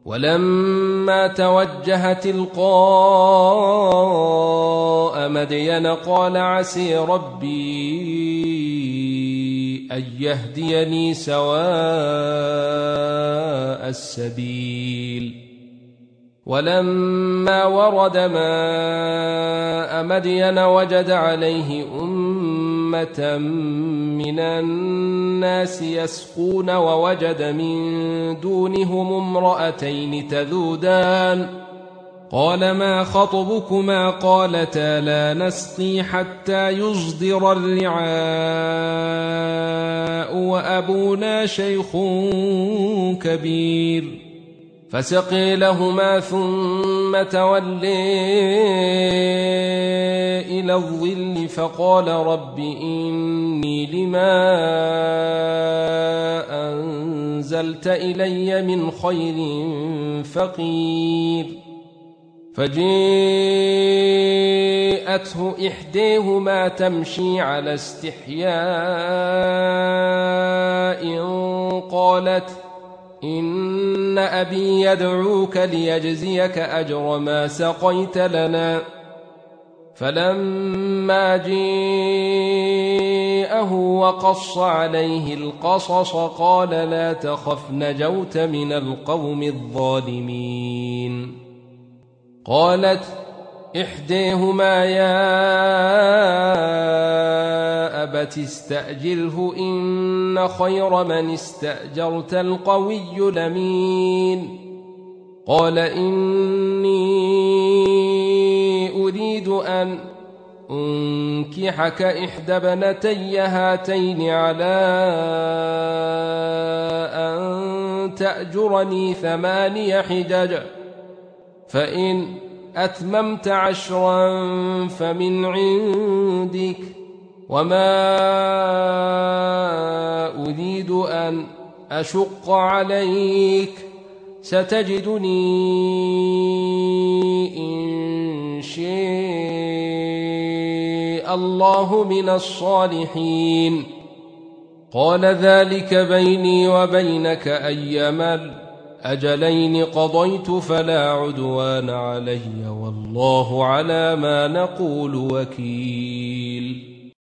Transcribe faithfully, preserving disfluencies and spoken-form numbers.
ولما توجه تلقاء مدين قال عسي ربي أن يهديني سواء السبيل. ولما ورد ماء مدين وجد عليه أمة من الناس يسقون ووجد من دونهم امرأتين تذودان قال ما خطبكما قالتا لا نسقي حتى يصدر الرعاء وأبونا شيخ كبير فسقي لهما ثم تولي إلى الظل فقال رب إني لما أنزلت إلي من خير فقير. فجاءته إحداهما تمشي على استحياء قالت إن أبي يدعوك ليجزيك أجر ما سقيت لنا. فلما جاءه وقص عليه القصص قال لا تخف نجوت من القوم الظالمين. قالت إحداهما يا أبت استأجره إن خير من استأجرت القوي الأمين. قال إني أريد أن أنكحك إحدى ابنتي هاتين على أن تأجرني ثماني حجج فإن أتممت عشرا فمن عندك وما أريد أن أشق عليك ستجدني إن شاء الله من الصالحين. قال ذلك بيني وبينك أيما الأجلين قضيت فلا عدوان علي والله على ما نقول وكيل.